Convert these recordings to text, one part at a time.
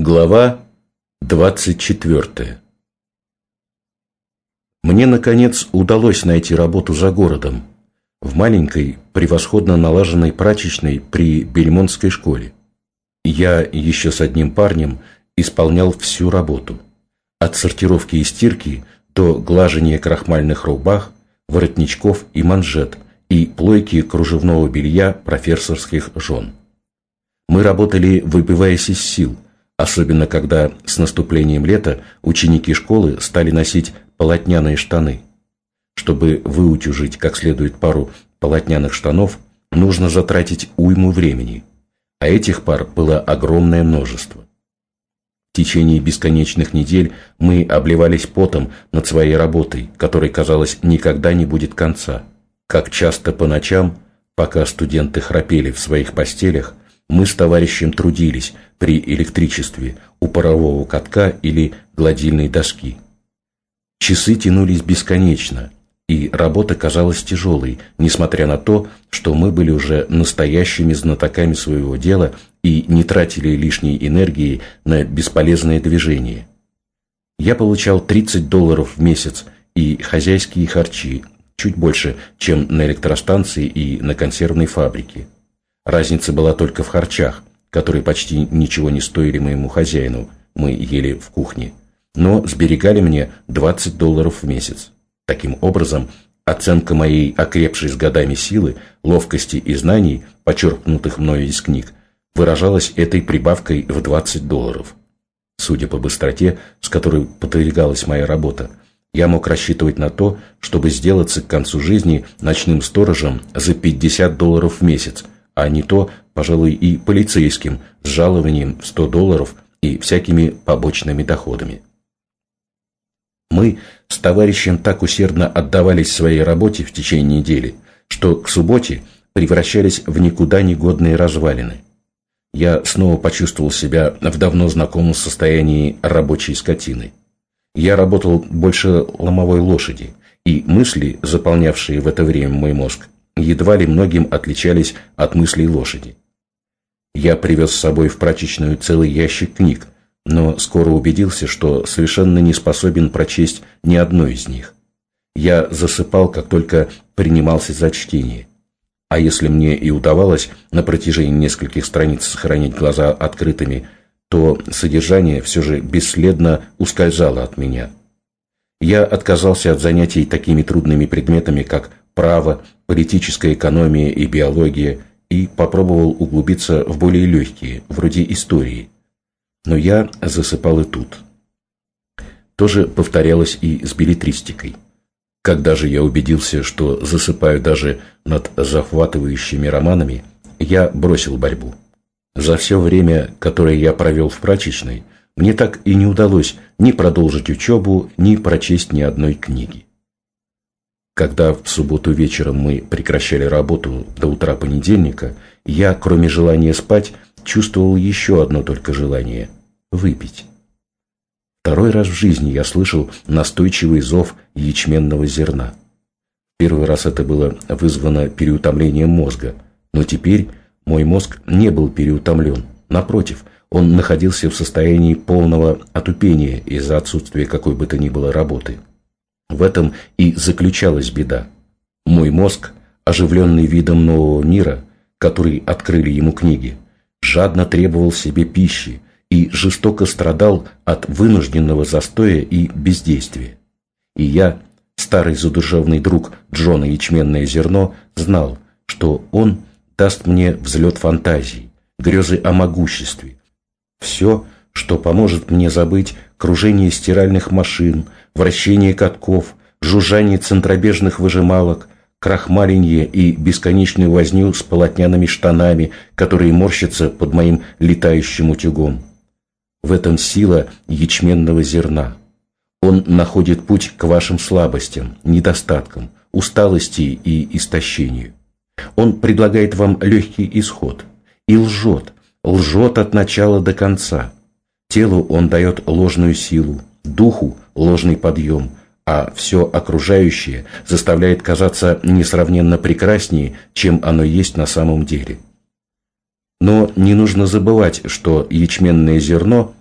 Глава 24. Мне, наконец, удалось найти работу за городом, в маленькой, превосходно налаженной прачечной при Бельмонтской школе. Я еще с одним парнем исполнял всю работу, от сортировки и стирки до глажения крахмальных рубах, воротничков и манжет и плойки кружевного белья профессорских жен. Мы работали, выбиваясь из сил, особенно когда с наступлением лета ученики школы стали носить полотняные штаны. Чтобы выутюжить как следует пару полотняных штанов, нужно затратить уйму времени, а этих пар было огромное множество. В течение бесконечных недель мы обливались потом над своей работой, которой, казалось, никогда не будет конца. Как часто по ночам, пока студенты храпели в своих постелях, мы с товарищем трудились при электричестве у парового катка или гладильной доски. Часы тянулись бесконечно, и работа казалась тяжелой, несмотря на то, что мы были уже настоящими знатоками своего дела и не тратили лишней энергии на бесполезные движения. Я получал $30 в месяц и хозяйские харчи, чуть больше, чем на электростанции и на консервной фабрике. Разница была только в харчах, которые почти ничего не стоили моему хозяину, мы ели в кухне, но сберегали мне $20 в месяц. Таким образом, оценка моей окрепшей с годами силы, ловкости и знаний, почерпнутых мною из книг, выражалась этой прибавкой в $20. Судя по быстроте, с которой подвигалась моя работа, я мог рассчитывать на то, чтобы сделаться к концу жизни ночным сторожем за $50 в месяц, а не то, пожалуй, и полицейским с жалованием в $100 и всякими побочными доходами. Мы с товарищем так усердно отдавались своей работе в течение недели, что к субботе превращались в никуда не годные развалины. Я снова почувствовал себя в давно знакомом состоянии рабочей скотины. Я работал больше ломовой лошади, и мысли, заполнявшие в это время мой мозг, едва ли многим отличались от мыслей лошади. Я привез с собой в прачечную целый ящик книг, но скоро убедился, что совершенно не способен прочесть ни одной из них. Я засыпал, как только принимался за чтение. А если мне и удавалось на протяжении нескольких страниц сохранить глаза открытыми, то содержание все же бесследно ускользало от меня. Я отказался от занятий такими трудными предметами, как право, политическая экономия и биология, и попробовал углубиться в более легкие, вроде истории. Но я засыпал и тут. То же повторялось и с беллетристикой. Когда же я убедился, что засыпаю даже над захватывающими романами, я бросил борьбу. За все время, которое я провел в прачечной, мне так и не удалось ни продолжить учебу, ни прочесть ни одной книги. Когда в субботу вечером мы прекращали работу до утра понедельника, я, кроме желания спать, чувствовал еще одно только желание – выпить. Второй раз в жизни я слышал настойчивый зов ячменного зерна. Первый раз это было вызвано переутомлением мозга, но теперь мой мозг не был переутомлен. Напротив, он находился в состоянии полного отупения из-за отсутствия какой бы то ни было работы. В этом и заключалась беда. Мой мозг, оживленный видом нового мира, который открыли ему книги, жадно требовал себе пищи и жестоко страдал от вынужденного застоя и бездействия. И я, старый задушевный друг Джона Ячменное зерно, знал, что он даст мне взлет фантазий, грезы о могуществе, все, что поможет мне забыть кружение стиральных машин, вращение катков, жужжание центробежных выжималок, крахмаленье и бесконечную возню с полотняными штанами, которые морщатся под моим летающим утюгом. В этом сила ячменного зерна. Он находит путь к вашим слабостям, недостаткам, усталости и истощению. Он предлагает вам легкий исход и лжет от начала до конца. Телу он дает ложную силу, духу – ложный подъем, а все окружающее заставляет казаться несравненно прекраснее, чем оно есть на самом деле. Но не нужно забывать, что ячменное зерно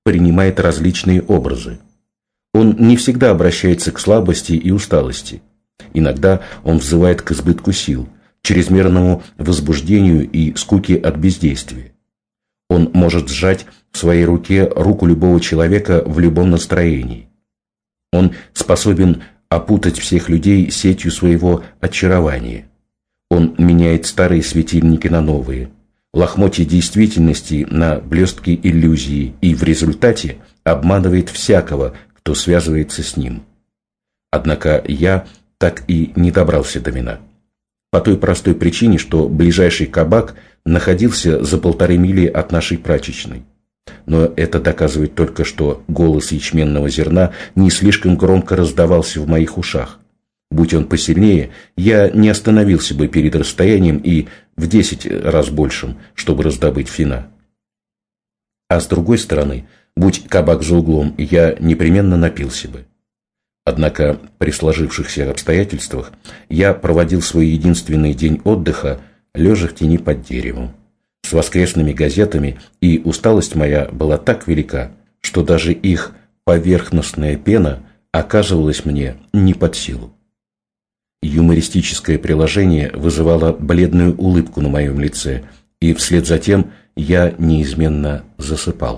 принимает различные образы. Он не всегда обращается к слабости и усталости. Иногда он взывает к избытку сил, чрезмерному возбуждению и скуке от бездействия. Он может сжать в своей руке руку любого человека в любом настроении. Он способен опутать всех людей сетью своего очарования. Он меняет старые светильники на новые, лохмотья действительности на блестки иллюзии и в результате обманывает всякого, кто связывается с ним. Однако я так и не добрался до вина. По той простой причине, что ближайший кабак находился за 1,5 мили от нашей прачечной. Но это доказывает только, что голос ячменного зерна не слишком громко раздавался в моих ушах. Будь он посильнее, я не остановился бы перед расстоянием и в 10 раз большим, чтобы раздобыть вина. А с другой стороны, будь кабак за углом, я непременно напился бы. Однако при сложившихся обстоятельствах я проводил свой единственный день отдыха, лежа в тени под деревом, с воскресными газетами, и усталость моя была так велика, что даже их поверхностная пена оказывалась мне не под силу. Юмористическое приложение вызывало бледную улыбку на моем лице, и вслед за тем я неизменно засыпал.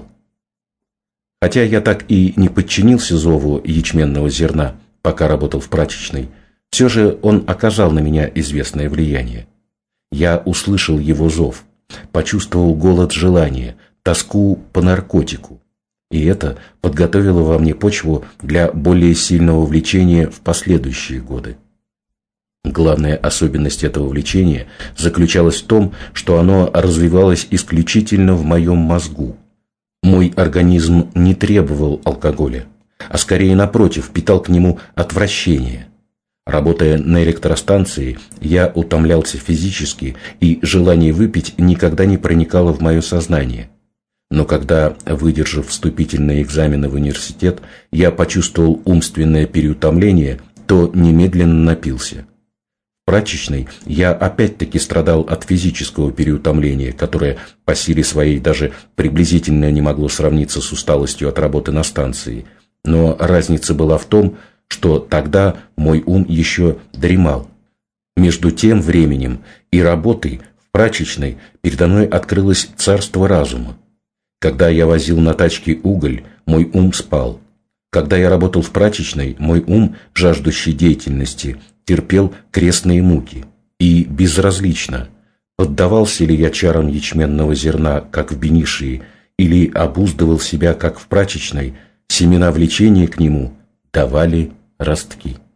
Хотя я так и не подчинился зову ячменного зерна, пока работал в прачечной, все же он оказал на меня известное влияние. Я услышал его зов, почувствовал голод желания, тоску по наркотику, и это подготовило во мне почву для более сильного влечения в последующие годы. Главная особенность этого влечения заключалась в том, что оно развивалось исключительно в моем мозгу. Мой организм не требовал алкоголя, а скорее напротив питал к нему отвращение. Работая на электростанции, я утомлялся физически, и желание выпить никогда не проникало в мое сознание. Но когда, выдержав вступительные экзамены в университет, я почувствовал умственное переутомление, то немедленно напился. В прачечной я опять-таки страдал от физического переутомления, которое по силе своей даже приблизительно не могло сравниться с усталостью от работы на станции. Но разница была в том, что тогда мой ум еще дремал. Между тем временем и работой в прачечной передо мной открылось царство разума. Когда я возил на тачке уголь, мой ум спал. Когда я работал в прачечной, мой ум, жаждущий деятельности, терпел крестные муки. И безразлично, поддавался ли я чарам ячменного зерна, как в Бенишии, или обуздывал себя, как в прачечной, семена влечения к нему давали ростки.